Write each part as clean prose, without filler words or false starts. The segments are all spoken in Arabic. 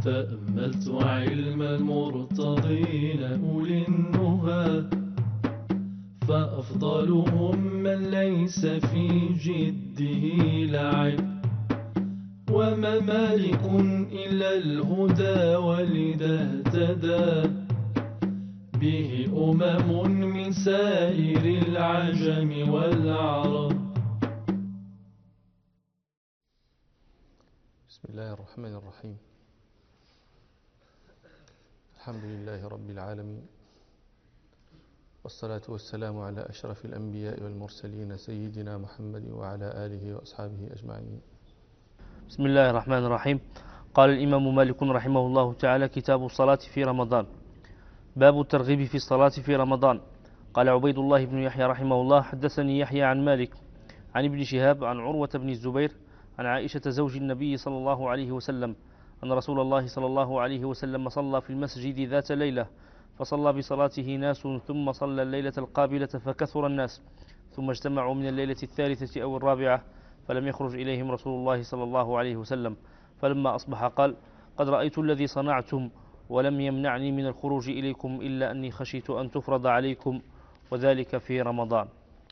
تأملت علم المرتضين أولي النهى، فأفضلهم من ليس في جده لعب، وما مالك إلا الهدى ولذا اهتدى به من سائر العجم والعرب. بسم الله الرحمن الرحيم. الحمد لله رب العالمين، والصلاة والسلام على أشرف الأنبياء والمرسلين سيدنا محمد وعلى آله وأصحابه أجمعين. بسم الله الرحمن الرحيم. قال الإمام مالك رحمه الله تعالى: كتاب الصلاة في رمضان. باب الترغيب في الصلاة في رمضان. قال عبيد الله بن يحيى رحمه الله: حدثني يحيى عن مالك عن ابن شهاب عن عروة بن الزبير عن عائشة زوج النبي صلى الله عليه وسلم أن رسول الله صلى الله عليه وسلم صلى في المسجد ذات ليلة، فصلى بصلاته ناس، ثم صلى الليلة القابلة فكثر الناس، ثم اجتمعوا من الليلة الثالثة أو الرابعة، فلم يخرج إليهم رسول الله صلى الله عليه وسلم، فلما أصبح قال: قد رأيت الذي صنعتم، ولم يمنعني من الخروج إليكم إلا أني خشيت أن تفرض عليكم، وذلك في رمضان.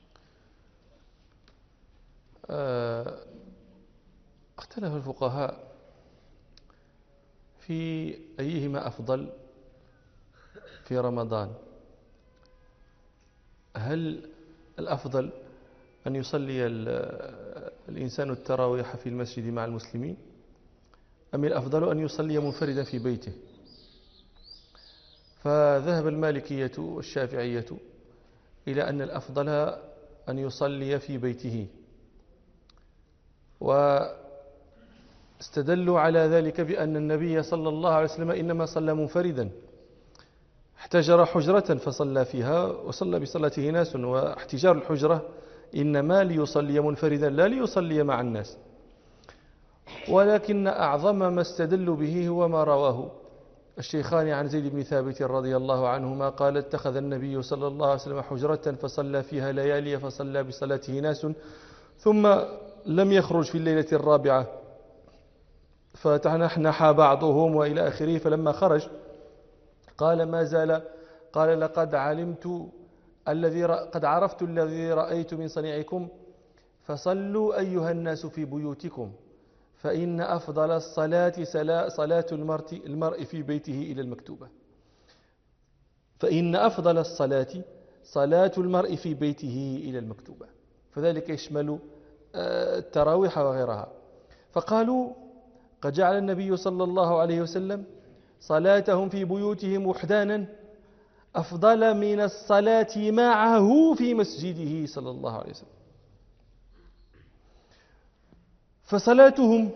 اختلف الفقهاء في أيهما أفضل في رمضان. هل الأفضل أن يصلي الإنسان التراويح في المسجد مع المسلمين، أم الأفضل أن يصلي منفردا في بيته؟ فذهب المالكية والشافعية إلى أن الأفضل أن يصلي في بيته، واستدلوا على ذلك بأن النبي صلى الله عليه وسلم إنما صلى منفردا، احتجر حجرة فصلى فيها وصلى بصلاته ناس، واحتجار الحجرة إنما ليصلي منفردا لا ليصلي مع الناس. ولكن أعظم ما استدلوا به هو ما رواه الشيخان عن زيد بن ثابت رضي الله عنهما قال: اتخذ النبي صلى الله عليه وسلم حجرة فصلى فيها ليالي، فصلى بصلاته ناس، ثم لم يخرج في الليلة الرابعة فتنحنح بعضهم وإلى آخره، فلما خرج قال: ما زال، قال: لقد علمت قد عرفت الذي رأيت من صنيعكم، فصلوا أيها الناس في بيوتكم، فإن أفضل الصلاة صلاة المرء في بيته إلى المكتوبة. فإن أفضل الصلاة صلاة المرء في بيته إلى المكتوبة، فذلك يشمل التراويح وغيرها. فقالوا: قد جعل النبي صلى الله عليه وسلم صلاتهم في بيوتهم وحدانا أفضل من الصلاة معه في مسجده صلى الله عليه وسلم. فصلاتهم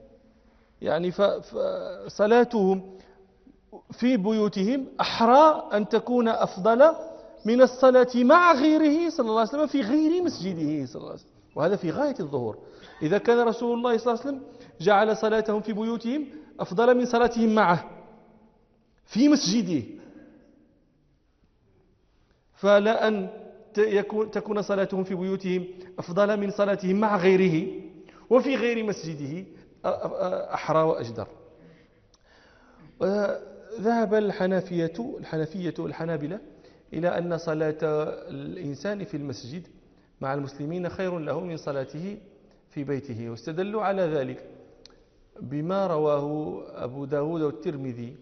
صلاتهم في بيوتهم أحرى أن تكون أفضل من الصلاة مع غيره صلى الله عليه وسلم في غير مسجده صلى الله عليه وسلم، وهذا في غاية الظهور. إذا كان رسول الله صلى الله عليه وسلم جعل صلاتهم في بيوتهم أفضل من صلاتهم معه في مسجده، فلا أن تكون صلاتهم في بيوتهم أفضل من صلاتهم مع غيره وفي غير مسجده أحرى وأجدر. ذهب الحنفية والحنابلة إلى أن صلاة الإنسان في المسجد مع المسلمين خير له من صلاته في بيته، واستدلوا على ذلك بما رواه أبو داود والترمذي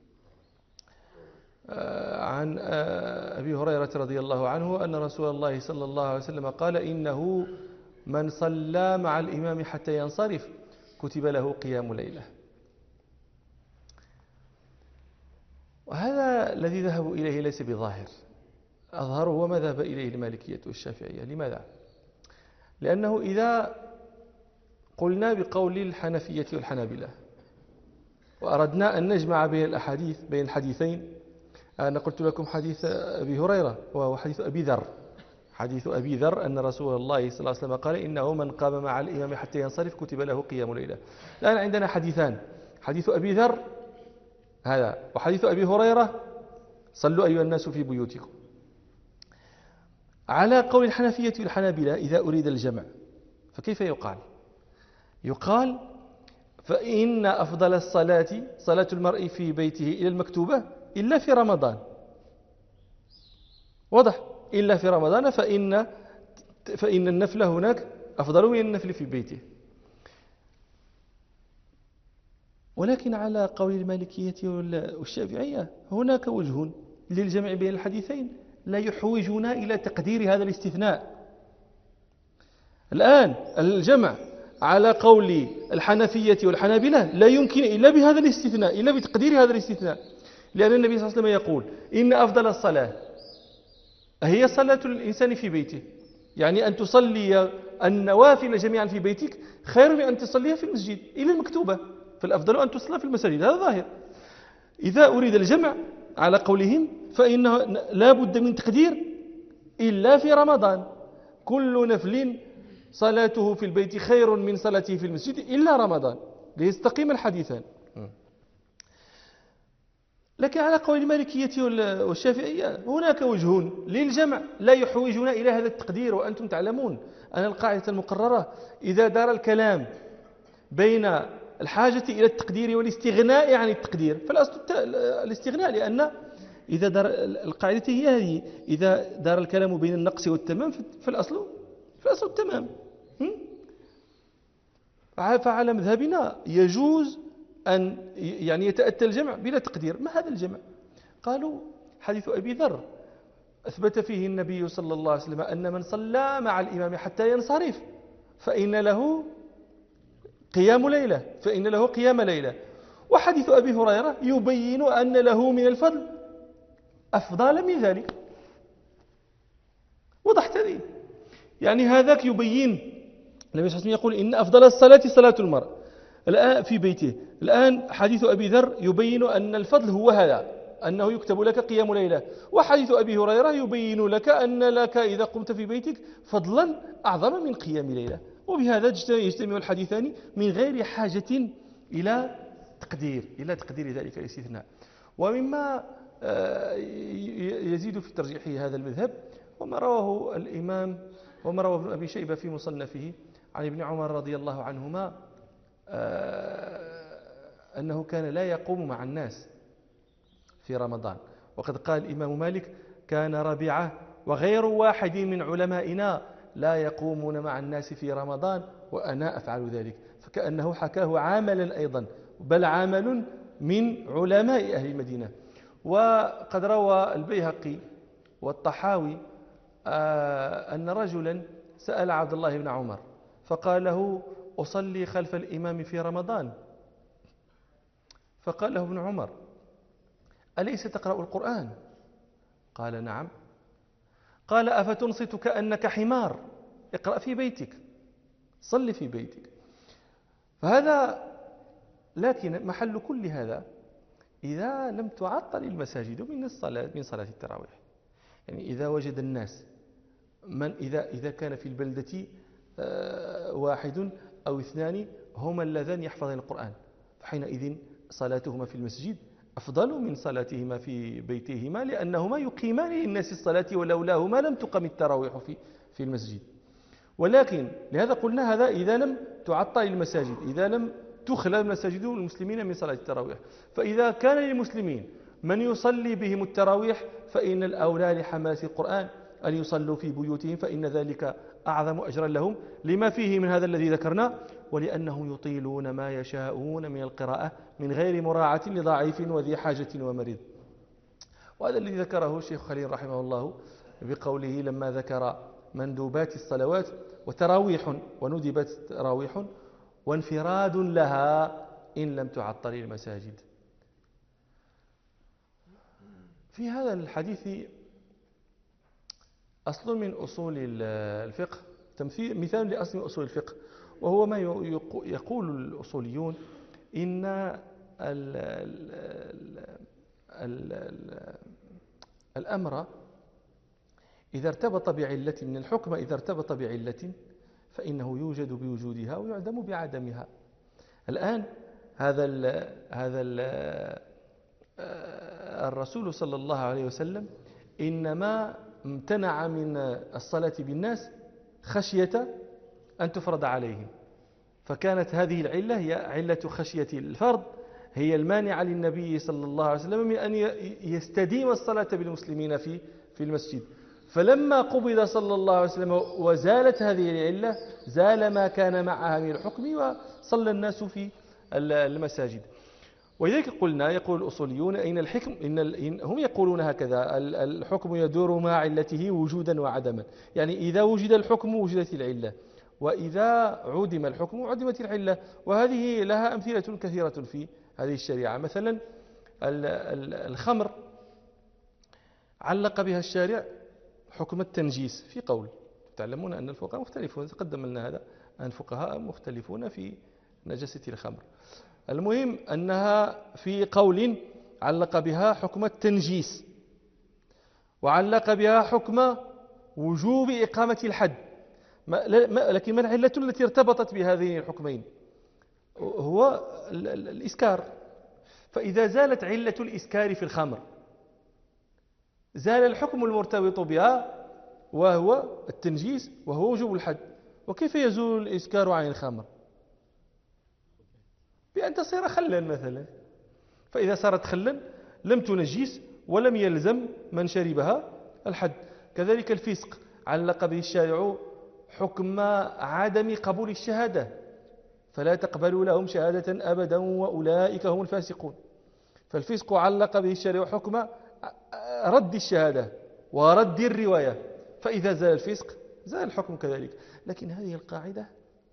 عن أبي هريرة رضي الله عنه أن رسول الله صلى الله عليه وسلم قال: إنه من صلى مع الإمام حتى ينصرف كتب له قيام ليلة. وهذا الذي ذهبوا إليه ليس بظاهر، أظهر هو ما ذهب إليه المالكية والشافعية. لماذا؟ لأنه إذا قلنا بقول الحنفية والحنابلة وأردنا أن نجمع بين الأحاديث بين الحديثين، أنا قلت لكم حديث أبي هريرة وهو حديث أبي ذر، حديث أبي ذر أن رسول الله صلى الله عليه وسلم قال: إنه من قام مع الإمام حتى ينصرف كتب له قيام ليلة. الآن عندنا حديثان، حديث أبي ذر هذا وحديث أبي هريرة: صلوا أيها الناس في بيوتكم. على قول الحنفية والحنابلة إذا أريد الجمع فكيف يقال؟ يقال فإن أفضل الصلاة صلاة المرء في بيته إلى المكتوبة إلا في رمضان. واضح؟ إلا في رمضان فإن النفل هناك أفضل من النفل في بيته. ولكن على قول المالكية والشافعية هناك وجه للجمع بين الحديثين لا يحوجنا إلى تقدير هذا الاستثناء. الآن الجمع على قول الحنفية والحنابلة لا يمكن إلا بهذا الاستثناء، إلا بتقدير هذا الاستثناء، لأن النبي صلى الله عليه وسلم يقول إن أفضل الصلاة هي صلاة الإنسان في بيته، يعني أن تصلي النوافل جميعا في بيتك خير من أن تصليها في المسجد إلى المكتوبة، فالأفضل أن تصلى في المساجد، هذا ظاهر. إذا أريد الجمع على قولهم فإنه لا بد من تقدير إلا في رمضان، كل نفل صلاته في البيت خير من صلاته في المسجد إلا رمضان، ليستقيم الحديثان. لكن على قول المالكية والشافعية هناك وجه للجمع لا يحوجنا إلى هذا التقدير. وأنتم تعلمون أن القاعدة المقررة إذا دار الكلام بين الحاجة إلى التقدير والاستغناء عن التقدير فالأصل الاستغناء، لأن إذا دار القاعدة هي هذه، إذا دار الكلام بين النقص والتمام فالأصل التمام. فعلى مذهبنا يجوز أن يعني يتأتى الجمع بلا تقدير. ما هذا الجمع؟ قالوا حديث أبي ذر أثبت فيه النبي صلى الله عليه وسلم أن من صلى مع الإمام حتى ينصرف فإن له قيام ليلة. وحديث أبي هريرة يبين أن له من الفضل أفضل من ذلك. وضحت لي؟ يعني هذاك يبين النبي صلى الله عليه وسلم يقول إن أفضل الصلاة صلاة المرء الآن في بيته. الآن حديث أبي ذر يبين أن الفضل هو هذا، أنه يكتب لك قيام ليلة. وحديث أبي هريرة يبين لك أن لك إذا قمت في بيتك فضلا أعظم من قيام ليلة. وبهذا يجتمع الحديثان من غير حاجة إلى تقدير ذلك الاستثناء. ومما يزيد في ترجيح هذا المذهب وما رواه ابن أبي شيبة في مصنفه عن ابن عمر رضي الله عنهما أنه كان لا يقوم مع الناس في رمضان. وقد قال الإمام مالك كان ربيعة وغير واحد من علمائنا لا يقومون مع الناس في رمضان وأنا أفعل ذلك، فكأنه حكاه عاملا أيضا، بل عامل من علماء أهل المدينة. وقد روى البيهقي والطحاوي أن رجلا سأل عبد الله بن عمر فقال له أصلي خلف الإمام في رمضان؟ فقال له ابن عمر أليس تقرأ القرآن؟ قال نعم. قال أفتنصت كأنك حمار؟ اقرأ في بيتك، صلي في بيتك. فهذا لكن محل كل هذا إذا لم تعطل المساجد من صلاة التراويح. يعني إذا وجد الناس إذا كان في البلدة واحد أو اثنان هما اللذان يحفظان القرآن، فحينئذ صلاتهما في المسجد أفضل من صلاتهما في بيتهما، لأنهما يقيمان للناس الصلاة ولولاهما لم تقم التراويح في المسجد. ولكن لهذا قلنا هذا إذا لم تعطل المساجد، إذا لم تخلى المساجد المسلمين من صلاة التراويح. فإذا كان للمسلمين من يصلي بهم التراويح فإن الأولى لحملة القرآن أن يصلوا في بيوتهم، فإن ذلك أعظم أجرا لهم لما فيه من هذا الذي ذكرنا، ولأنهم يطيلون ما يشاءون من القراءة من غير مراعاة لضعيف وذي حاجة ومريض. وهذا الذي ذكره الشيخ خليل رحمه الله بقوله لما ذكر مندوبات الصلوات وتراويح وندبت تراويح وانفراد لها إن لم تعطل المساجد. في هذا الحديث أصل من أصول الفقه، مثال لأصل من أصول الفقه، وهو ما يقول الأصوليون إن الأمر إذا ارتبط بعلة من الحكم إذا ارتبط بعلة فإنه يوجد بوجودها ويعدم بعدمها. الآن هذا الرسول صلى الله عليه وسلم إنما امتنع من الصلاة بالناس خشية أن تفرض عليهم، فكانت هذه العلة هي علة خشية الفرد، هي المانعة للنبي صلى الله عليه وسلم من أن يستديم الصلاة بالمسلمين في المسجد. فلما قبض صلى الله عليه وسلم وزالت هذه العلة، زال ما كان معها من الحكم وصلى الناس في المساجد. ولذلك قلنا، يقول الأصوليون إن الحكم هم يقولون هكذا: الحكم يدور مع علته وجودا وعدما، يعني إذا وجد الحكم وجدت العلة، وإذا عدم الحكم عدمت العلة. وهذه لها أمثلة كثيرة في هذه الشريعة. مثلا الخمر علق بها الشارع حكم التنجيس في قول. تعلمون أن الفقهاء مختلفون، تقدم لنا هذا، أن الفقهاء مختلفون في نجاسة الخمر. المهم أنها في قول علق بها حكم التنجيس، وعلق بها حكم وجوب إقامة الحد. لكن ما العلة التي ارتبطت بهذين الحكمين؟ هو الإسكار. فإذا زالت علة الإسكار في الخمر، زال الحكم المرتبط بها وهو التنجيس وهو وجوب الحد. وكيف يزول الإسكار عن الخمر؟ بأن تصير خلا مثلا. فإذا صارت خلا لم تنجس ولم يلزم من شربها الحد. كذلك الفسق علق به الشارع حكم عدم قبول الشهادة، فلا تقبلوا لهم شهادة أبدا وأولئك هم الفاسقون. فالفسق علق به الشارع حكم رد الشهادة ورد الرواية، فإذا زال الفسق زال الحكم كذلك. لكن هذه القاعدة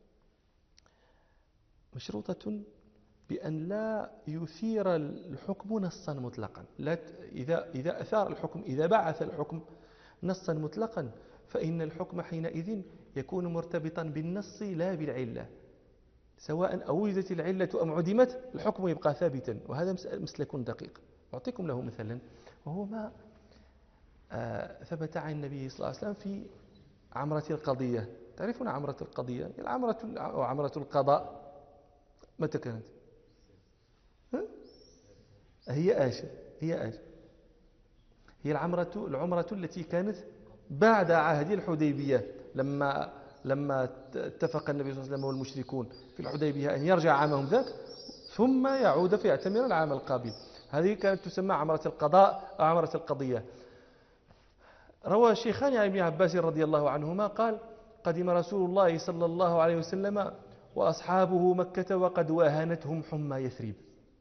مشروطة بأن لا يثير الحكم نصا مطلقا. إذا أثار الحكم، إذا بعث الحكم نصا مطلقا، فإن الحكم حينئذ يكون مرتبطا بالنص لا بالعلة، سواء أوجدت العلة أم عدمت الحكم يبقى ثابتا. وهذا مسلك دقيق. أعطيكم له مثلا، وهو ما ثبت عن النبي صلى الله عليه وسلم في عمرة القضية. تعرفون عمرة القضية؟ العمرة أو عمرة القضاء متى كانت؟ هي آش هي العمرة التي كانت بعد عهد الحديبية، لما اتفق النبي صلى الله عليه وسلم والمشركون في الحديبية أن يرجع عامهم ذاك ثم يعود فيعتمر العام القابل. هذه كانت تسمى عمرة القضاء أو عمرة القضية. روى الشيخان عن ابن عباس رضي الله عنهما قال: قدم رسول الله صلى الله عليه وسلم وأصحابه مكة وقد واهنتهم حمى يثرب،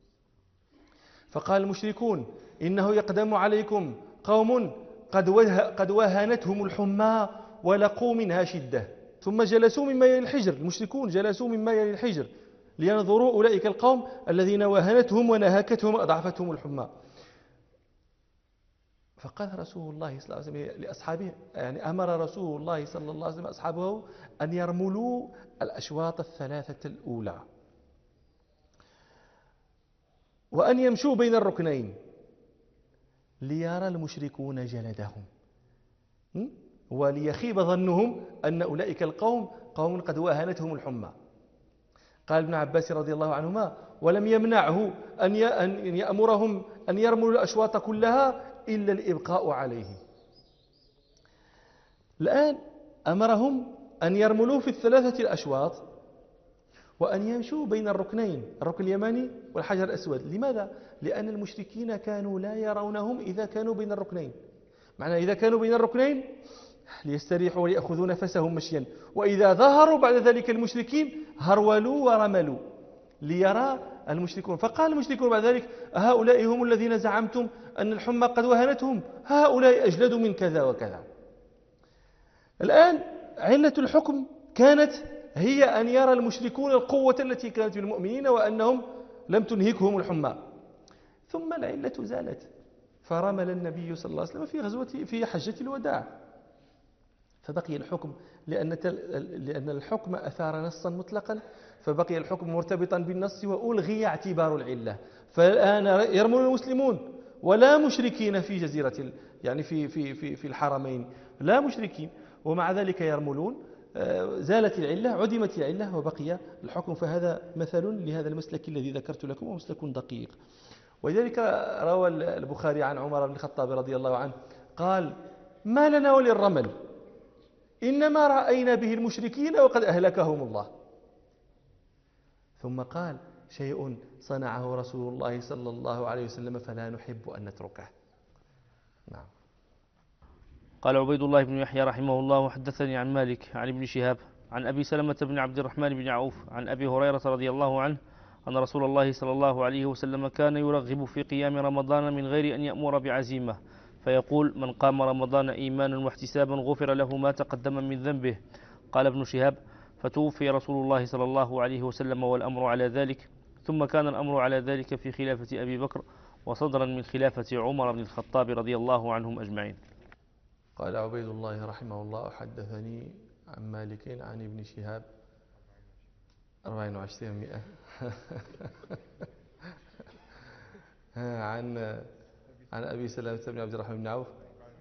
فقال المشركون: إنه يقدم عليكم قوم قد واهنتهم الحمى ولقوا منها شدة. ثم جلسوا مما يلي الحجر، المشركون جلسوا مما يلي الحجر لينظروا أولئك القوم الذين واهنتهم ونهكتهم وأضعفتهم الحمى. فقال رسول الله صلى الله عليه وسلم لأصحابه، يعني أمر رسول الله صلى الله عليه وسلم أصحابه أن يرملوا الأشواط الثلاثة الأولى، وأن يمشوا بين الركنين ليرى المشركون جلدهم، وليخيب ظنهم أن أولئك القوم قوم قد واهنتهم الحمى. قال ابن عباس رضي الله عنهما: ولم يمنعه أن يأمرهم أن يرملوا الأشواط كلها إلا الإبقاء عليه. الآن أمرهم أن يرملوا في الثلاثة الأشواط وأن يمشوا بين الركنين، الركن اليماني والحجر الأسود. لماذا؟ لأن المشركين كانوا لا يرونهم إذا كانوا بين الركنين. معنى إذا كانوا بين الركنين ليستريحوا وليأخذوا نفسهم مشيا، وإذا ظهروا بعد ذلك المشركين هرولوا ورملوا ليرى المشركون. فقال المشركون بعد ذلك: هؤلاء هم الذين زعمتم أن الحمى قد وهنتهم، هؤلاء أجلدوا من كذا وكذا. الآن علة الحكم كانت هي أن يرى المشركون القوة التي كانت بالمؤمنين وأنهم لم تنهكهم الحمى. ثم العلة زالت، فرمل النبي صلى الله عليه وسلم في حجة الوداع، فبقي الحكم لأن الحكم أثار نصا مطلقا، فبقي الحكم مرتبطا بالنص وألغي اعتبار العلة. فالآن يرمل المسلمون ولا مشركين في جزيرة، يعني في الحرمين لا مشركين، ومع ذلك يرملون. زالت العلة، عدمت العلة، وبقي الحكم. فهذا مثل لهذا المسلك الذي ذكرت لكم، ومسلك دقيق. ولذلك روى البخاري عن عمر بن الخطاب رضي الله عنه قال: ما لنا وللرمل، إنما رأينا به المشركين وقد أهلكهم الله. ثم قال شيء صنعه رسول الله صلى الله عليه وسلم فلا نحب أن نتركه. نعم. قال عبيد الله بن يحيى رحمه الله حدثني عن مالك عن ابن شهاب عن أبي سلمة بن عبد الرحمن بن عوف عن أبي هريرة رضي الله عنه أن رسول الله صلى الله عليه وسلم كان يرغب في قيام رمضان من غير أن يأمر بعزيمة فيقول من قام رمضان إيمانا واحتسابا غفر له ما تقدم من ذنبه. قال ابن شهاب فتوفي رسول الله صلى الله عليه وسلم والأمر على ذلك، ثم كان الأمر على ذلك في خلافة أبي بكر وصدرا من خلافة عمر بن الخطاب رضي الله عنهم أجمعين. قال عبيد الله رحمه الله حدثني عن مالك عن ابن شهاب 24 عن أبي سلمة بن عبد الرحمن بن عوف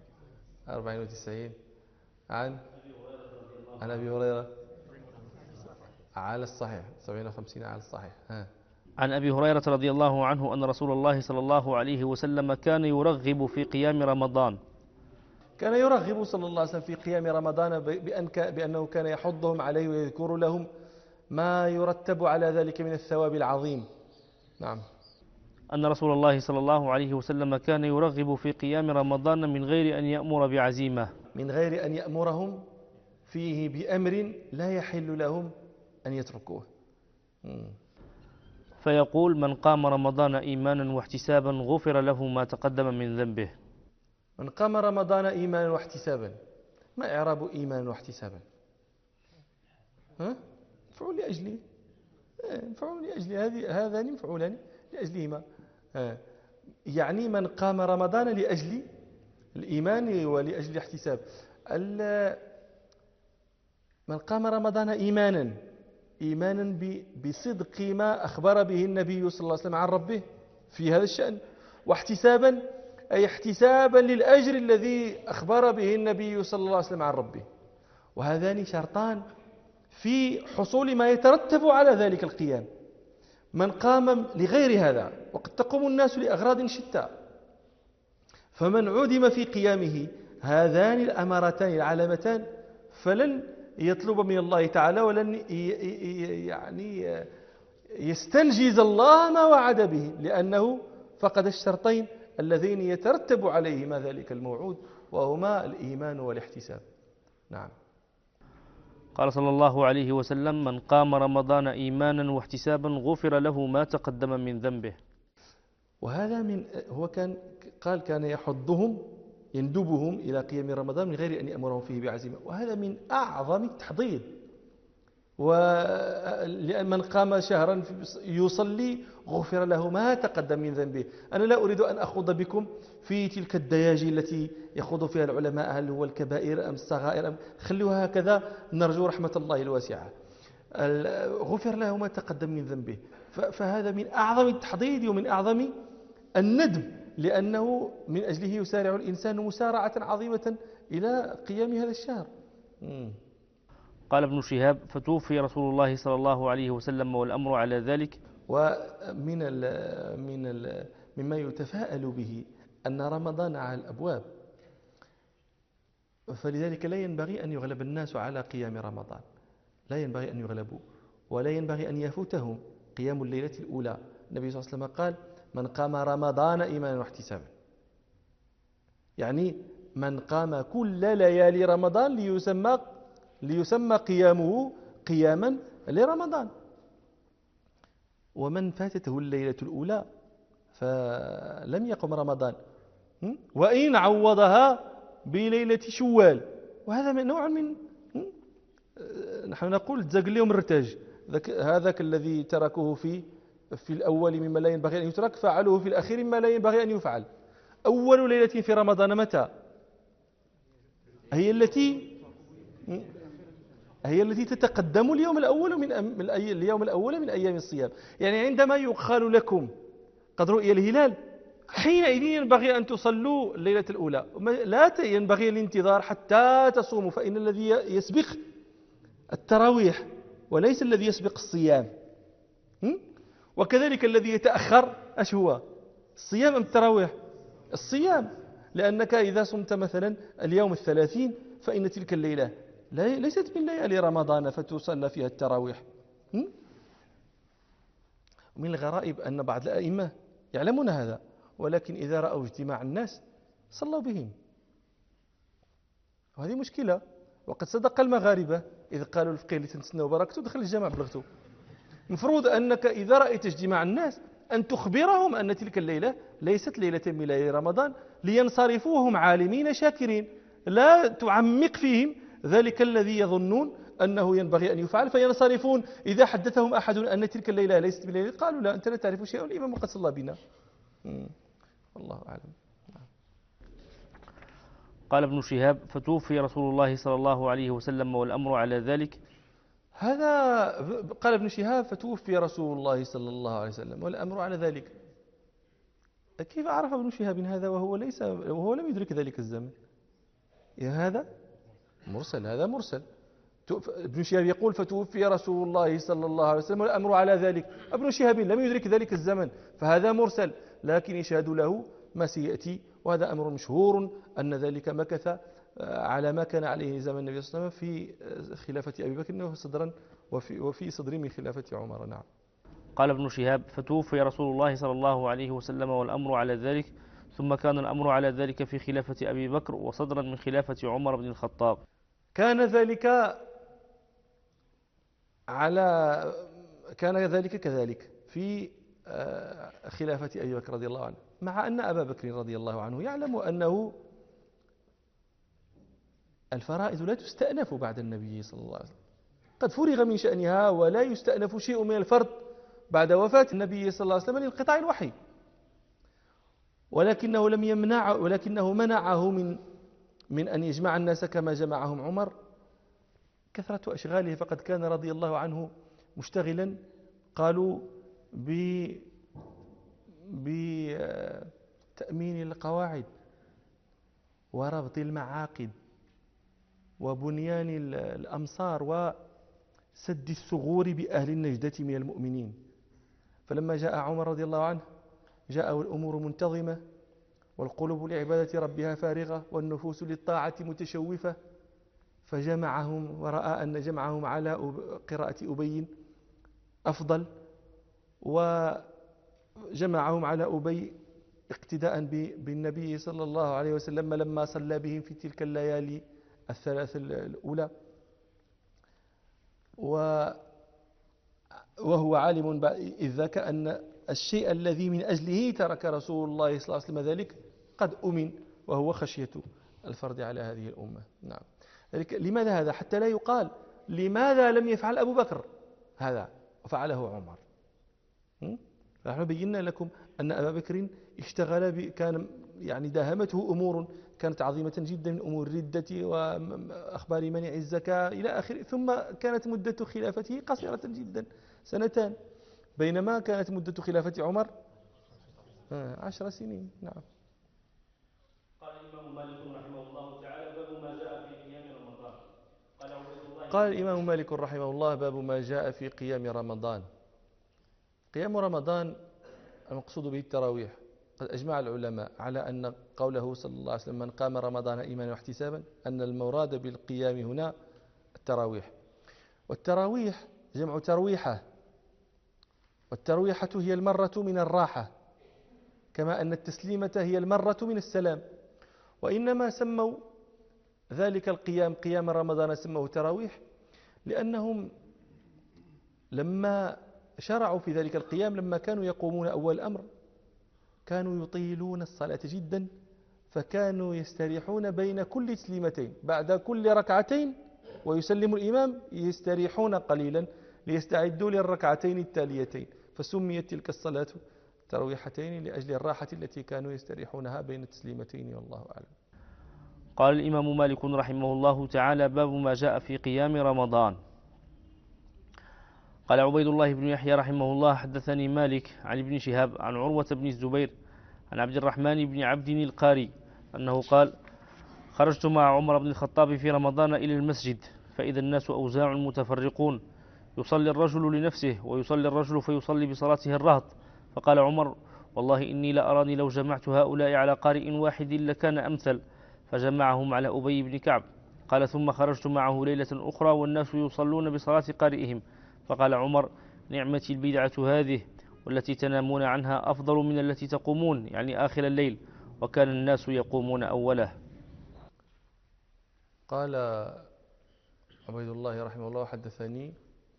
94 عن أبي هريرة على الصحيح 57 على الصحيح. عن أبي هريرة رضي الله عنه أن رسول الله صلى الله عليه وسلم كان يرغب في قيام رمضان. كان يرغب صلى الله عليه وسلم في قيام رمضان بأنه كان يحضهم عليه ويذكر لهم ما يرتب على ذلك من الثواب العظيم. نعم. أن رسول الله صلى الله عليه وسلم كان يرغب في قيام رمضان من غير أن يأمر بعزيمة، من غير أن يأمرهم فيه بأمر لا يحل لهم أن يتركوه. فيقول من قام رمضان إيمانا واحتسابا غفر له ما تقدم من ذنبه. من قام رمضان إيمانا واحتسابا، ما إعراب إيمانا واحتسابا؟ مفعول لأجله، مفعول لأجله، هذان مفعولان لأجلهما. يعني من قام رمضان لأجل الإيمان ولأجل الاحتساب. من قام رمضان إيمانا بصدق ما أخبر به النبي صلى الله عليه وسلم عن ربه في هذا الشأن، واحتسابا أي احتسابا للأجر الذي أخبر به النبي صلى الله عليه وسلم عن ربه. وهذان شرطان في حصول ما يترتب على ذلك القيام. من قام لغير هذا، وقد تقوم الناس لأغراض شتى، فمن عدم في قيامه هذان الأمرتان العلامتان فلن يطلب من الله تعالى ولن يعني يستنجز الله ما وعد به، لأنه فقد الشرطين اللذين يترتب عليهما ذلك الموعود، وهما الإيمان والاحتساب. نعم. قال صلى الله عليه وسلم من قام رمضان إيمانا واحتسابا غفر له ما تقدم من ذنبه. وهذا هو كان يحضهم يندبهم إلى قيام رمضان من غير أن يأمرهم فيه بعزيمة، وهذا من أعظم التحضيض. ولمن قام شهرا يصلي غفر له ما تقدم من ذنبه. أنا لا أريد أن أخوض بكم في تلك الدياجي التي يخوض فيها العلماء، هل هو الكبائر أم الصغائر خلوها هكذا، نرجو رحمة الله الواسعة. غفر له ما تقدم من ذنبه، فهذا من أعظم التحضيض ومن أعظم الندب، لأنه من أجله يسارع الإنسان مسارعة عظيمة إلى قيام هذا الشهر. قال ابن شهاب فتوفي رسول الله صلى الله عليه وسلم والأمر على ذلك. مما يتفاءل به أن رمضان على الأبواب، فلذلك لا ينبغي أن يغلب الناس على قيام رمضان، لا ينبغي أن يغلبوا، ولا ينبغي أن يفوتهم قيام الليلة الأولى. النبي صلى الله عليه وسلم قال من قام رمضان إيمانا واحتسابا، يعني من قام كل ليالي رمضان ليسمى قيامه قياما لرمضان. ومن فاتته الليلة الأولى فلم يقم رمضان، وإن عوضها بليلة شوال، وهذا نوع من نحن نقول تزق اليوم الرتاج، هذاك الذي تركه في الأول مما لا ينبغي أن يترك فعله في الأخير مما لا ينبغي أن يفعل. أول ليلة في رمضان متى؟ هي التي تتقدم اليوم الأول من أيام الصيام. يعني عندما يقال لكم قد رؤي الهلال، حينئذ ينبغي أن تصلوا الليلة الأولى، لا ينبغي الانتظار حتى تصوموا، فإن الذي يسبق التراويح وليس الذي يسبق الصيام. وكذلك الذي يتأخر أش هو؟ الصيام أم التراويح؟ الصيام، لأنك إذا صمت مثلا اليوم 30 فإن تلك الليلة ليست من ليالي رمضان فتصلى فيها التراويح. من الغرائب أن بعض الأئمة يعلمون هذا، ولكن إذا رأوا اجتماع الناس صلوا بهم، وهذه مشكلة. وقد صدق المغاربة إذ قالوا الفقيه اللي تنسنوا بركته دخل الجامع بلغته. المفروض أنك إذا رأيت اجتماع الناس أن تخبرهم أن تلك الليلة ليست ليلة من ليالي رمضان لينصرفوهم عالمين شاكرين، لا تعمق فيهم ذلك الذي يظنون أنه ينبغي أن يفعل فينصرفون. إذا حدثهم أحد أن تلك الليلة ليست بليلة قالوا لا، أنت لا تعرف شيئا، الإمام قد صلى بنا. والله أعلم. قال ابن شهاب: فتوفي رسول الله صلى الله عليه وسلم والأمر على ذلك. هذا قال ابن شهاب: فتوفي رسول الله صلى الله عليه وسلم والأمر على ذلك. كيف عرف ابن شهاب هذا وهو لم يدرك ذلك الزمن؟ هذا مرسل، هذا مرسل. ابن شهاب يقول: فتوفي رسول الله صلى الله عليه وسلم والأمر على ذلك. ابن شهاب لم يدرك ذلك الزمن، فهذا مرسل، لكن يشهد له ما سيأتي، وهذا أمر مشهور أن ذلك مكث على ما كان عليه زمن النبي صلى الله عليه وسلم في خلافة أبي بكر صدرا وفي صدر من خلافة عمر. نعم. قال ابن شهاب: فتوفي رسول الله صلى الله عليه وسلم والأمر على ذلك، ثم كان الأمر على ذلك في خلافة أبي بكر وصدرا من خلافة عمر بن الخطاب. كان ذلك كذلك في خلافة أبي بكر رضي الله عنه، مع أن أبا بكر رضي الله عنه يعلم أنه الفرائض لا تستأنف بعد النبي صلى الله عليه وسلم، قد فرغ من شأنها ولا يستأنف شيء من الفرض بعد وفاة النبي صلى الله عليه وسلم لانقطاع الوحي، ولكنه منعه من أن يجمع الناس كما جمعهم عمر كثرة أشغاله، فقد كان رضي الله عنه مشتغلا قالوا بتأمين القواعد وربط المعاقد وبنيان الأمصار وسد الثغور بأهل النجدة من المؤمنين. فلما جاء عمر رضي الله عنه جاء الأمور منتظمة والقلوب لعبادة ربها فارغة والنفوس للطاعة متشوفة، فجمعهم ورأى أن جمعهم على قراءة أبي أفضل، وجمعهم على أبي اقتداء بالنبي صلى الله عليه وسلم لما صلى بهم في تلك الليالي الثلاث الأولى، وهو عالم إذ ذاك أن الشيء الذي من أجله ترك رسول الله صلى الله عليه وسلم ذلك قد أمن، وهو خشية الفرض على هذه الأمة. نعم. لماذا هذا؟ حتى لا يقال لماذا لم يفعل أبو بكر هذا وفعله عمر. نحن بينا لكم أن أبا بكر اشتغل كان يعني داهمته أمور كانت عظيمة جدا من أمور الردة وأخبار منع الزكاة إلى آخره، ثم كانت مدة خلافته قصيرة جدا 2 بينما كانت مدة خلافة عمر 10 سنين. نعم. قال الإمام مالك رحمه الله تعالى: باب ما جاء في قيام رمضان. قال الإمام مالك رحمه الله: باب ما جاء في قيام رمضان. قيام رمضان المقصود به التراويح. قد أجمع العلماء على أن قوله صلى الله عليه وسلم: من قام رمضان إيمانا واحتسابا، أن المراد بالقيام هنا التراويح. والتراويح جمع ترويحة، والترويحة هي المرة من الراحة، كما أن التسليمة هي المرة من السلام. وإنما سموا ذلك القيام قيام رمضان سموه تراويح لأنهم لما شرعوا في ذلك القيام لما كانوا يقومون أول الأمر كانوا يطيلون الصلاة جدا، فكانوا يستريحون بين كل تسليمتين، بعد كل ركعتين ويسلم الإمام يستريحون قليلا ليستعدوا للركعتين التاليتين، فسميت تلك الصلاة ترويحتين لأجل الراحة التي كانوا يستريحونها بين التسليمتين، والله أعلم. قال الإمام مالك رحمه الله تعالى: باب ما جاء في قيام رمضان. قال عبيد الله بن يحيى رحمه الله: حدثني مالك عن ابن شهاب عن عروة بن الزبير عن عبد الرحمن بن عبد القاري أنه قال: خرجت مع عمر بن الخطاب في رمضان إلى المسجد، فإذا الناس أوزاع متفرقون، يصلي الرجل لنفسه ويصلي الرجل فيصلي بصلاته الرهط. فقال عمر: والله إني لأراني لو جمعت هؤلاء على قارئ واحد لكان أمثل، فجمعهم على أبي بن كعب. قال: ثم خرجت معه ليلة أخرى والناس يصلون بصلاة قارئهم، فقال عمر: نعمة البدعة هذه، والتي تنامون عنها أفضل من التي تقومون، يعني آخر الليل، وكان الناس يقومون أوله. قال عبيد الله رحمه الله: حدثني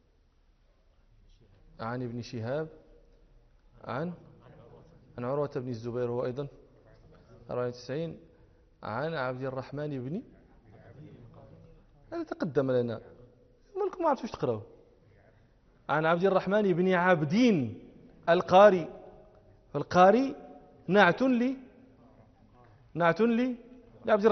عن ابن شهاب عن عروة بن الزبير، هو أيضا 94، عن عبد الرحمن بن، هذا تقدم لنا، مالكم ما عرفتوش تقراوا. عن عبد الرحمن بن عبدين القاري، فالقاري نعت لعبد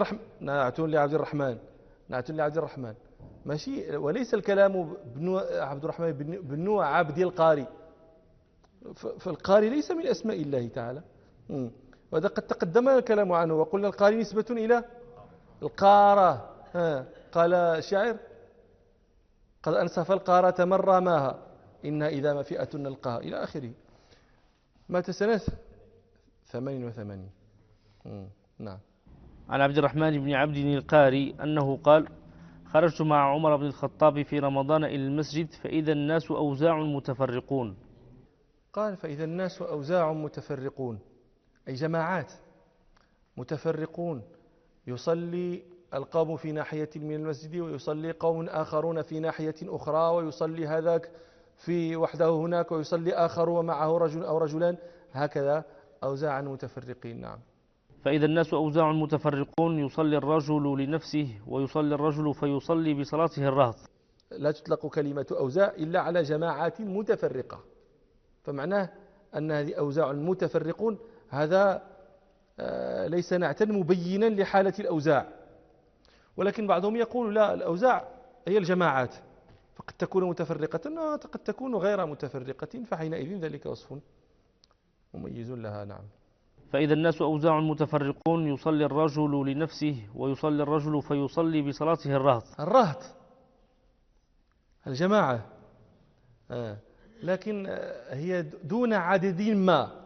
الرحمن ماشي، وليس الكلام عبد الرحمن بن عبد القاري، فالقاري ليس من أسماء الله تعالى. وهذا قد تقدم الكلام عنه، وقلنا القاري نسبة إلى القارة. قال الشاعر: قد أنسف القارة من رماها، إنها إذا ما فئة نلقاها، إلى آخره. مات سنة 88. نعم. عن عبد الرحمن بن عبد القاري أنه قال: خرجت مع عمر بن الخطاب في رمضان إلى المسجد فإذا الناس أوزاع متفرقون. قال: فإذا الناس أوزاع متفرقون، أي جماعات متفرقون، يصلي القوم في ناحية من المسجد، ويصلي قوم آخرون في ناحية أخرى، ويصلي هذاك في وحده هناك، ويصلي آخر ومعه رجل أو رجلان، هكذا أوزاعا متفرقين. نعم. فإذا الناس أوزاع متفرقون يصلي الرجل لنفسه ويصلي الرجل فيصلي بصلاته الرهط. لا تطلق كلمة أوزاع إلا على جماعات متفرقة، فمعناه أن هذه أوزاع متفرقون، هذا ليس نعتا مبينا لحالة الأوزاع، ولكن بعضهم يقول لا، الأوزاع هي الجماعات، فقد تكون متفرقة وقد تكون غير متفرقة، فحينئذ ذلك وصف مميز لها. نعم. فإذا الناس أوزاع متفرقون يصلي الرجل لنفسه ويصلي الرجل فيصلي بصلاته الرهط الجماعة، لكن هي دون عدد ما.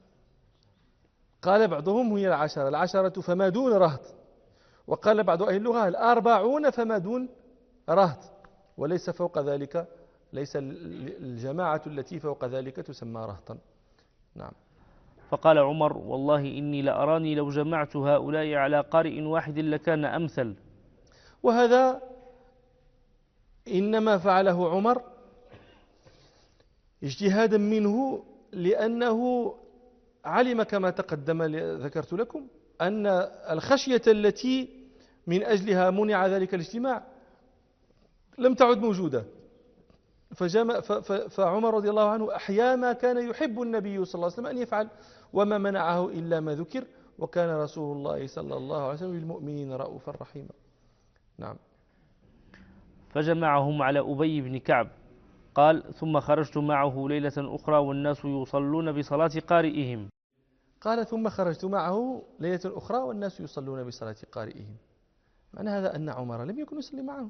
قال بعضهم هي العشرة فما دون رهط، وقال بعض أهل اللغة 40 فما دون رهط، وليس فوق ذلك، ليس الجماعة التي فوق ذلك تسمى رهطا. نعم. فقال عمر: والله إني لأراني لو جمعت هؤلاء على قارئ واحد لكان أمثل. وهذا إنما فعله عمر اجتهادا منه، لأنه علم كما تقدم ذكرت لكم أن الخشية التي من أجلها منع ذلك الاجتماع لم تعد موجودة، فعمر رضي الله عنه أحيا ما كان يحب النبي صلى الله عليه وسلم أن يفعل، وما منعه إلا ما ذكر، وكان رسول الله صلى الله عليه وسلم بالمؤمنين رؤوفا رحيما. نعم. فجمعهم على أبي بن كعب. قال: ثم خرجت معه ليلة أخرى والناس يصلون بصلاة قارئهم. قال: ثم خرجت معه ليلة أخرى والناس يصلون بصلاة قارئهم. معنى هذا أن عمر لم يكن يصلي معه،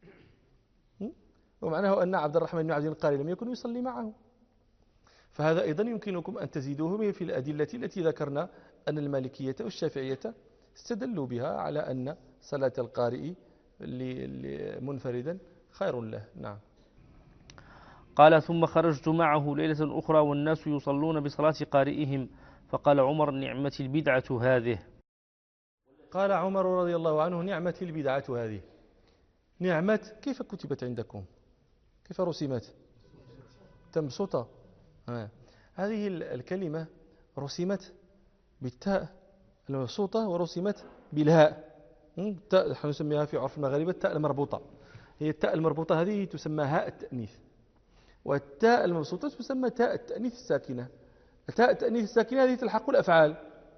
ومعناه أن عبد الرحمن بن عبد القاري لم يكن يصلي معه. فهذا أيضا يمكنكم أن تزيدوه به في الأدلة التي ذكرنا أن المالكية والشافعية استدلوا بها على أن صلاة القارئ منفردا خير له. نعم. قال: ثم خرجت معه ليلة أخرى والناس يصلون بصلاة قارئهم، فقال عمر: نعمة البدعة هذه. قال عمر رضي الله عنه: نعمة البدعة هذه. نعمة كيف كتبت عندكم؟ كيف رسمت؟ تمسطة. هذه الكلمة رسمت بالتاء المبسوطة ورسمت بالهاء. التاء نحن نسميها في عرف المغاربة التاء المربوطة، هي التاء المربوطة هذه تسمى هاء التأنيث، والتاء المبسوطة تسمى تاء التأنيث الساكنة. تاء التأنيث الساكنة هذه تلحق الأفعال،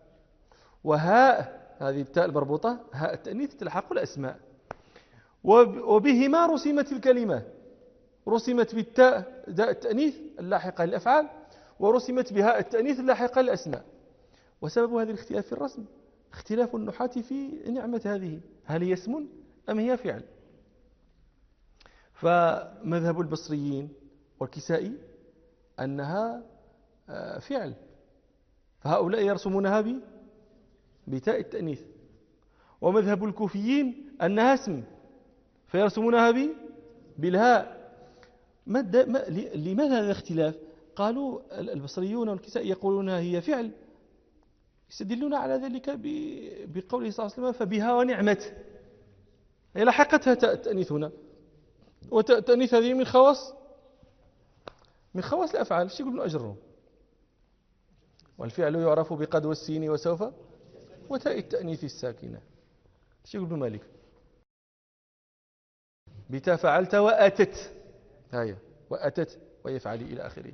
وهاء هذه التاء المربوطة هاء التأنيث تلحق الأسماء، وبهما رسمت الكلمة، رسمت بالتاء داء التأنيث اللاحقة للأفعال، ورسمت بهاء التأنيث اللاحقة للأسماء. وسبب هذا الاختلاف في الرسم اختلاف النحاة في نعمة هذه، هل هي اسم أم هي فعل؟ فمذهب البصريين والكسائي أنها فعل، فهؤلاء يرسمونها بتاء التأنيث، ومذهب الكوفيين أنها اسم فيرسمونها بالهاء. لماذا هذا الاختلاف؟ قالوا البصريون والكسائي يقولون هي فعل، يستدلون على ذلك بقوله صلى الله عليه وسلم فبها ونعمت، هي لحقتها تأنيث هنا، وتأنيث هذه من خواص الأفعال. ايش يقول ابن أجر؟ والفعل يعرف بقد والسين وسوف وتاء التأنيث الساكنة. ايش يقول ابن مالك؟ بتا فعلت وأتت، هيا وأتت ويفعل إلى آخره.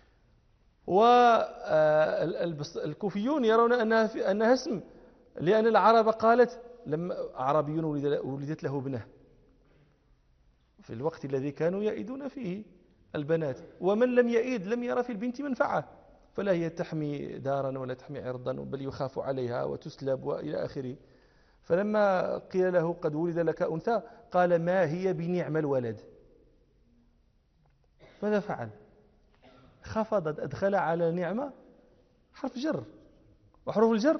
والكوفيون يرون أنها اسم، لأن العرب قالت لما أعرابي ولدت له ابنه في الوقت الذي كانوا يئدون فيه البنات، ومن لم يئد لم يرى في البنت منفعة، فلا هي تحمي دارا ولا تحمي عرضا، بل يخاف عليها وتسلب وإلى آخره. فلما قيل له قد ولد لك أنثى قال ما هي بنعم الولد. ماذا فعل؟ خفض أدخل على نعمة حرف جر، وحروف الجر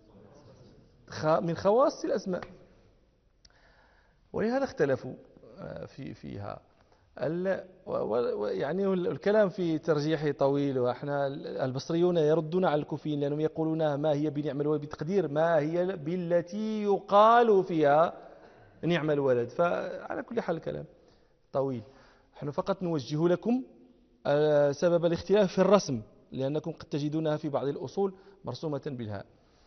من خواص الأسماء، ولهذا اختلفوا فيها. يعني الكلام في ترجيحه طويل، وإحنا البصريون يردون على الكوفيين لأنهم يقولون ما هي بنعم الولد بتقدير ما هي بالتي يقال فيها نعم الولد. فعلى كل حال الكلام طويل، نحن فقط نوجه لكم سبب الاختلاف في الرسم، لأنكم قد تجدونها في بعض الأصول مرسومة بالهاء.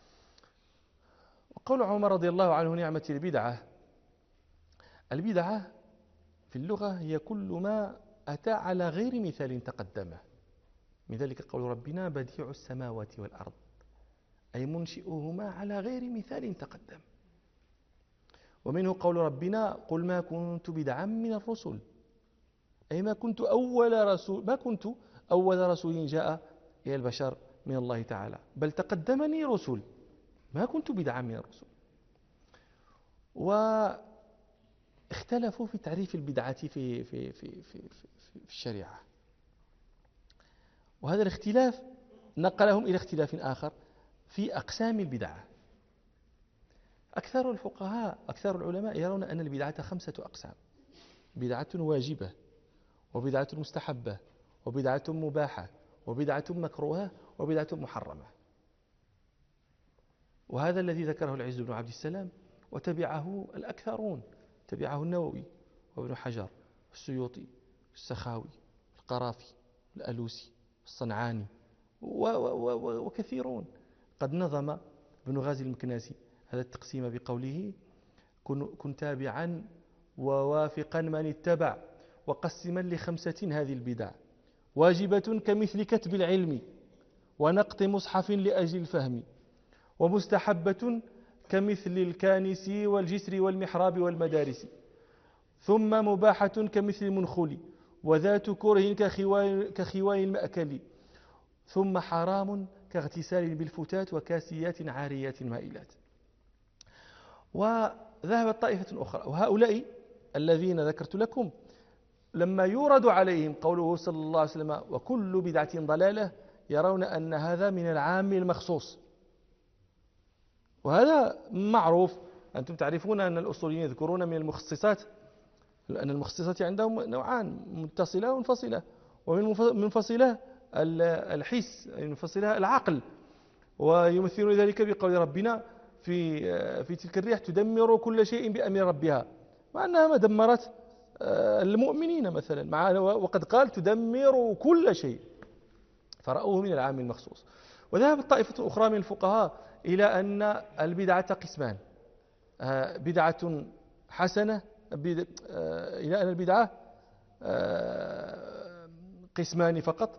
وقول عمر رضي الله عنه نعمة البدعة، البدعة في اللغة هي كل ما أتى على غير مثال تقدمه، من ذلك قول ربنا بديع السماوات والأرض، أي منشئهما على غير مثال تقدم. ومنه قول ربنا قل ما كنت بدعا من الرسل، أي ما كنت أول رسول جاء إلى البشر من الله تعالى، بل تقدمني رسل، ما كنت بدعا من الرسل. واختلفوا في تعريف البدعة في الشريعة، وهذا الاختلاف نقلهم إلى اختلاف آخر في أقسام البدعة. أكثر الفقهاء أكثر العلماء يرون أن البدعة 5 أقسام: بدعة واجبة، وبدعة مستحبة، وبدعة مباحة، وبدعة مكروهة، وبدعة محرمة. وهذا الذي ذكره العز بن عبد السلام، وتبعه الأكثرون، تبعه النووي وابن حجر السيوطي السخاوي القرافي الألوسي الصنعاني وكثيرون. قد نظم ابن غازي المكناسي هذا التقسيم بقوله كن تابعا ووافقا من اتبع، وقسما ل5 هذه البدع: واجبة كمثل كتب العلم ونقط مصحف لأجل الفهم، ومستحبة كمثل الكانس والجسر والمحراب والمدارس، ثم مباحة كمثل المنخل، وذات كره كخواء المأكل، ثم حرام كاغتسال بالفتات وكاسيات عاريات مائلات. وذهبت طائفة أخرى، وهؤلاء الذين ذكرت لكم لما يورد عليهم قوله صلى الله عليه وسلم وكل بدعة ضلالة، يرون أن هذا من العام المخصوص، وهذا معروف. أنتم تعرفون أن الأصوليين يذكرون من المخصصات، لأن المخصصات عندهم نوعان: متصلة ومنفصلة. ومن منفصلة الحس، منفصلة العقل، ويمثلون ذلك بقول ربنا في تلك الريح تدمر كل شيء بأمر ربها، مع أنها ما دمرت المؤمنين مثلا، وقد قال تدمر كل شيء، فرأوه من العام المخصوص. وذهبت طائفة أخرى من الفقهاء إلى أن البدعة قسمان: بدعة حسنة، إلى أن البدعة قسمان فقط،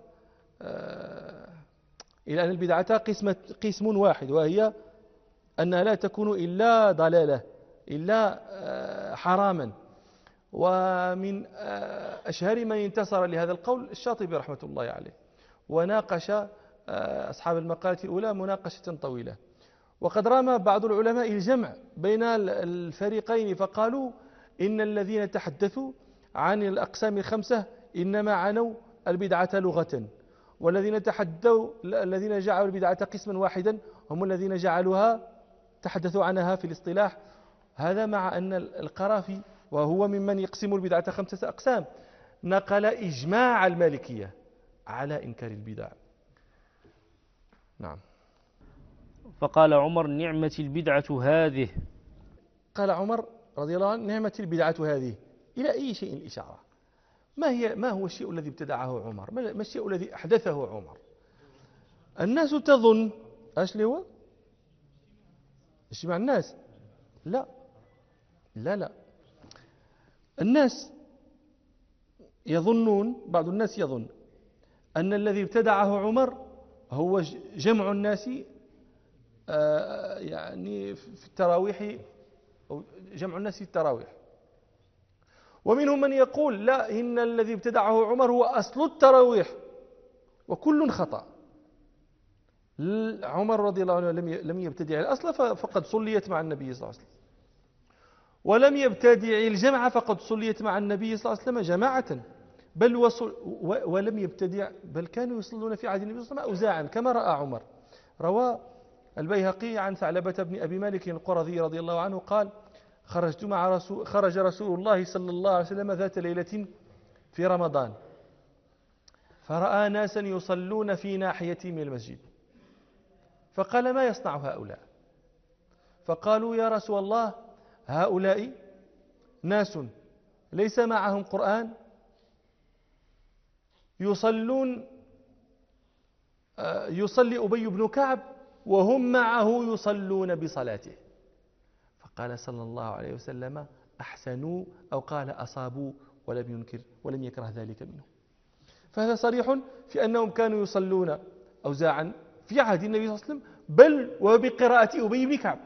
إلى أن البدعة قسم واحد، وهي أنها لا تكون إلا ضلالة، إلا حراما. ومن أشهر من انتصر لهذا القول الشاطبي رحمة الله عليه، وناقش أصحاب المقالة الأولى مناقشة طويلة. وقد رام بعض العلماء الجمع بين الفريقين، فقالوا إن الذين تحدثوا عن الأقسام 5 إنما عنوا البدعة لغة، والذين الذين جعلوا البدعة قسما واحدا هم الذين تحدثوا عنها في الاصطلاح. هذا مع أن القرافي وهو ممن يقسم البدعة 5 أقسام نقل إجماع المالكية على إنكار البدع. نعم. فقال عمر نعمة البدعة هذه. قال عمر رضي الله عنه نعمة البدعة هذه، إلى أي شيء الإشارة؟ ما هو الشيء الذي ابتدعه عمر؟ ما الشيء الذي أحدثه عمر؟ الناس تظن ايش اللي هو اجتماع الناس؟ لا لا لا، الناس يظنون، بعض الناس يظن أن الذي ابتدعه عمر هو جمع الناس يعني في التراويح، أو جمع الناس في التراويح. ومنهم من يقول لا، إن الذي ابتدعه عمر هو أصل التراويح، وكل خطأ. عمر رضي الله عنه لم يبتدع الأصل فقد صليت مع النبي صلى الله عليه وسلم، ولم يبتدع الجمع فقد صليت مع النبي صلى الله عليه وسلم جماعة، بل ولم يبتدع، بل كانوا يصلون في عهد النبي صلى الله عليه وسلم أوزاعا كما رأى عمر. روى البيهقي عن ثعلبة بن أبي مالك القرظي رضي الله عنه قال خرج رسول الله صلى الله عليه وسلم ذات ليلة في رمضان، فرأى ناسا يصلون في ناحية من المسجد، فقال ما يصنع هؤلاء؟ فقالوا يا رسول الله هؤلاء ناس ليس معهم قرآن يصلون، يصلي أبي بن كعب وهم معه يصلون بصلاته. فقال صلى الله عليه وسلم أحسنوا، أو قال أصابوا، ولم ينكر ولم يكره ذلك منه. فهذا صريح في أنهم كانوا يصلون أوزاعا في عهد النبي صلى الله عليه وسلم، بل وبقراءة أبي بن كعب.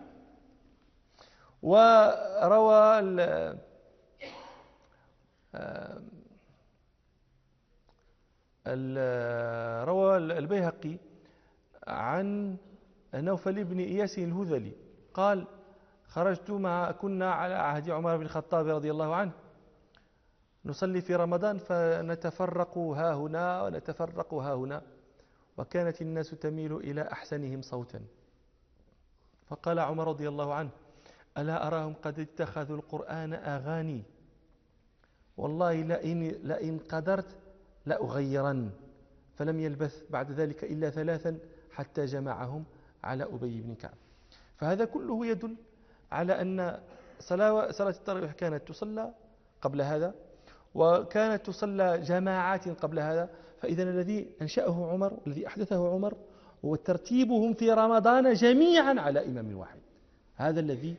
وروى البيهقي عن نوفل بن إياس الهذلي قال كنا على عهد عمر بن الخطاب رضي الله عنه نصلي في رمضان، فنتفرق ها هنا ونتفرق ها هنا، وكانت الناس تميل إلى أحسنهم صوتا. فقال عمر رضي الله عنه ألا أراهم قد اتخذوا القرآن أغاني، والله لئن قدرت لأغيرن. فلم يلبث بعد ذلك إلا 3 حتى جمعهم على أبي بن كعب. فهذا كله يدل على أن صلاة التراويح كانت تصلى قبل هذا، وكانت تصلى جماعات قبل هذا. فإذا الذي أنشأه عمر، الذي أحدثه عمر، هو ترتيبهم في رمضان جميعا على إمام واحد. هذا الذي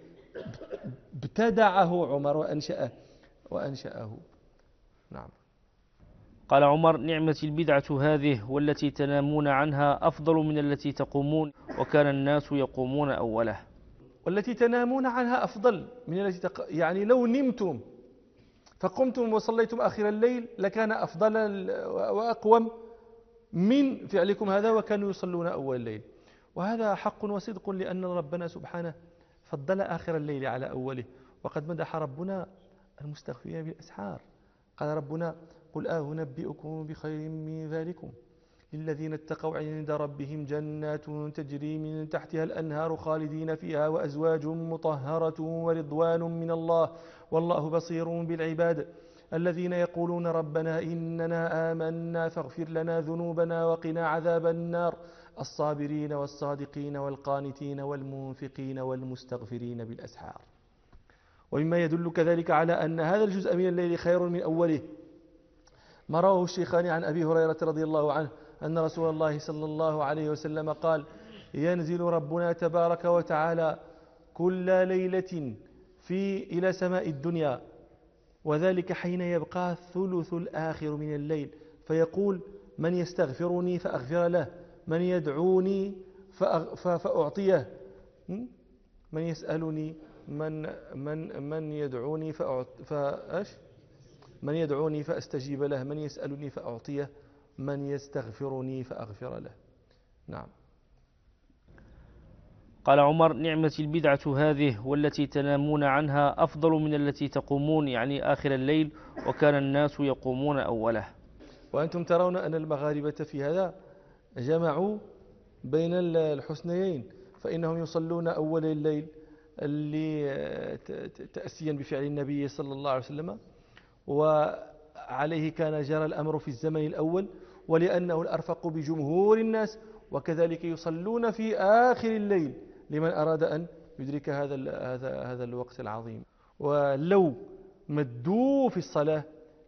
ابتدعه عمر وأنشأه. نعم. قال عمر نعمة البدعة هذه، والتي تنامون عنها أفضل من التي تقومون، وكان الناس يقومون أوله. والتي تنامون عنها أفضل من التي يعني لو نمتم فقمتم وصليتم آخر الليل لكان أفضل وأقوم من فعلكم هذا، وكانوا يصلون أول الليل. وهذا حق وصدق، لأن ربنا سبحانه فضل آخر الليل على أوله، وقد مدح ربنا المستغفرين بالأسحار. قال ربنا قل أنبئكم بخير من ذلكم للذين اتقوا عند ربهم جنات تجري من تحتها الأنهار خالدين فيها وأزواج مطهرة ورضوان من الله والله بصير بالعباد الذين يقولون ربنا إننا آمنا فاغفر لنا ذنوبنا وقنا عذاب النار الصابرين والصادقين والقانتين والمنفقين والمستغفرين بالأسحار. ومما يدل كذلك على أن هذا الجزء من الليل خير من أوله ما رواه الشيخان عن أبي هريرة رضي الله عنه أن رسول الله صلى الله عليه وسلم قال ينزل ربنا تبارك وتعالى كل ليلة إلى سماء الدنيا، وذلك حين يبقى الثلث الآخر من الليل، فيقول من يستغفرني فأغفر له، من يدعوني فأعطيه، من يسألني من يدعوني من يدعوني فأستجيب له، من يسألني فأعطيه، من يستغفرني فأغفر له. نعم. قال عمر نعمة البدعة هذه، والتي تنامون عنها أفضل من التي تقومون، يعني آخر الليل، وكان الناس يقومون أوله. وأنتم ترون أن المغاربة في هذا جمعوا بين الحسنيين، فإنهم يصلون أول الليل تأسيا بفعل النبي صلى الله عليه وسلم، وعليه كان جرى الأمر في الزمن الأول، ولأنه الأرفق بجمهور الناس، وكذلك يصلون في آخر الليل لمن أراد أن يدرك هذا الوقت العظيم. ولو مدوا في الصلاة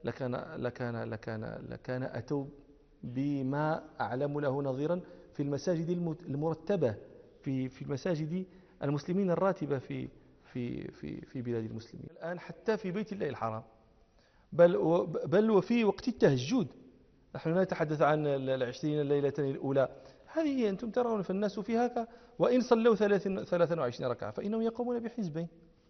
لكان أتوا بما أعلم له نظيرا في المساجد المرتبة في المساجد المسلمين الراتبة في بلاد المسلمين الآن، حتى في بيت الله الحرام، بل وفي وقت التهجد. نحن لا نتحدث عن 20 ليلة الأولى، هذه أنتم ترون في الناس فيها وإن صلوا 23 ركعة فإنهم يقومون بحزبين.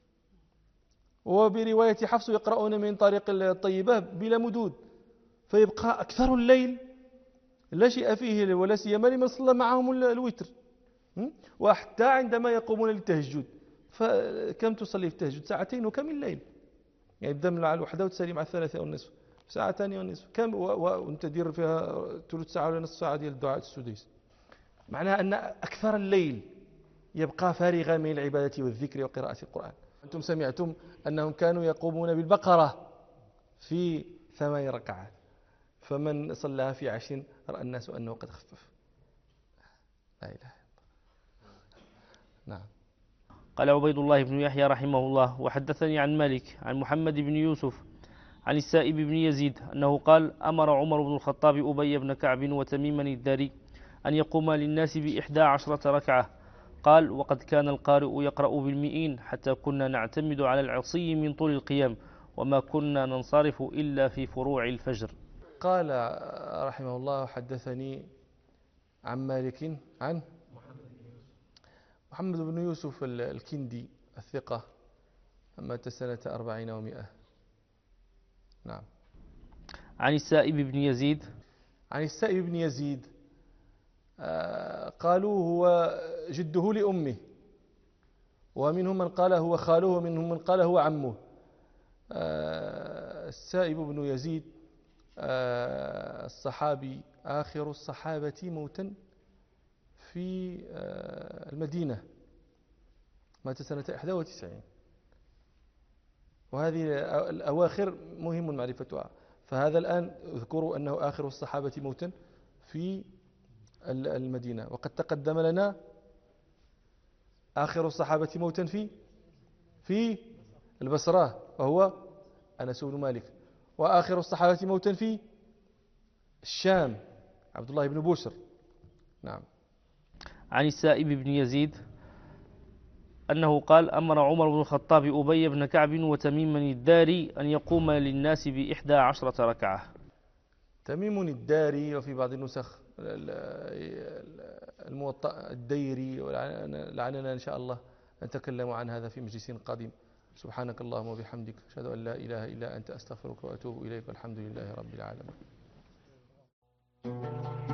وبرواية حفص يقرؤون من طريق الطيبة بلا مدود، فيبقى أكثر الليل لا شيء فيه، ولا سيما لمن صلى معهم الوتر. وحتى عندما يقومون للتهجد، فكم تصلي في التهجد؟ ساعتين وكم الليل؟ يعني يبدأ من الوحدة وتسالي مع 3:30، ساعتين ونصف، كم وانت دير فيها ثلث ساعة ولا نصف ساعة ديال الدعاء السديس. معناها أن أكثر الليل يبقى فارغا من العبادة والذكر وقراءة القرآن. أنتم سمعتم أنهم كانوا يقومون بالبقرة في 8 ركعات، فمن صلىها في 10 رأى الناس أنه قد خفف. لا إله إلا الله. نعم. قال عبيد الله بن يحيى رحمه الله: وحدثني عن مالك عن محمد بن يوسف عن السائب بن يزيد أنه قال: أمر عمر بن الخطاب أبي بن كعب وتميما الداري أن يقوم للناس ب11 ركعة. قال: وقد كان القارئ يقرأ بالمئين حتى كنا نعتمد على العصي من طول القيام، وما كنا ننصرف إلا في فروع الفجر. قال رحمه الله: حدثني عن مالك عن محمد بن يوسف الكندي الثقة، مات سنة 40 و100. نعم. عن السائب بن يزيد. عن السائب بن يزيد قالوا هو جده لأمه، ومنهم من قال هو خاله، ومنهم من قال هو عمه. السائب بن يزيد الصحابي آخر الصحابة موتا في المدينة، مات سنة 91. وهذه الأواخر مهم معرفتها. فهذا الآن اذكروا أنه آخر الصحابة موتا في المدينة، وقد تقدم لنا آخر الصحابة موتا في البصرة وهو أنس بن مالك، وآخر الصحابة موتا في الشام عبد الله بن بوسر. نعم. عن السائب بن يزيد أنه قال: أمر عمر بن الخطاب أبي بن كعب وتميما الداري أن يقوم للناس ب11 ركعة. تميم الداري، وفي بعض النسخ الموطأ الديري، ولعلنا إن شاء الله نتكلم عن هذا في مجلس قادم. سبحانك اللهم وبحمدك، أشهد أن لا إله إلا أنت، أستغفرك وأتوب إليك، والحمد لله رب العالمين.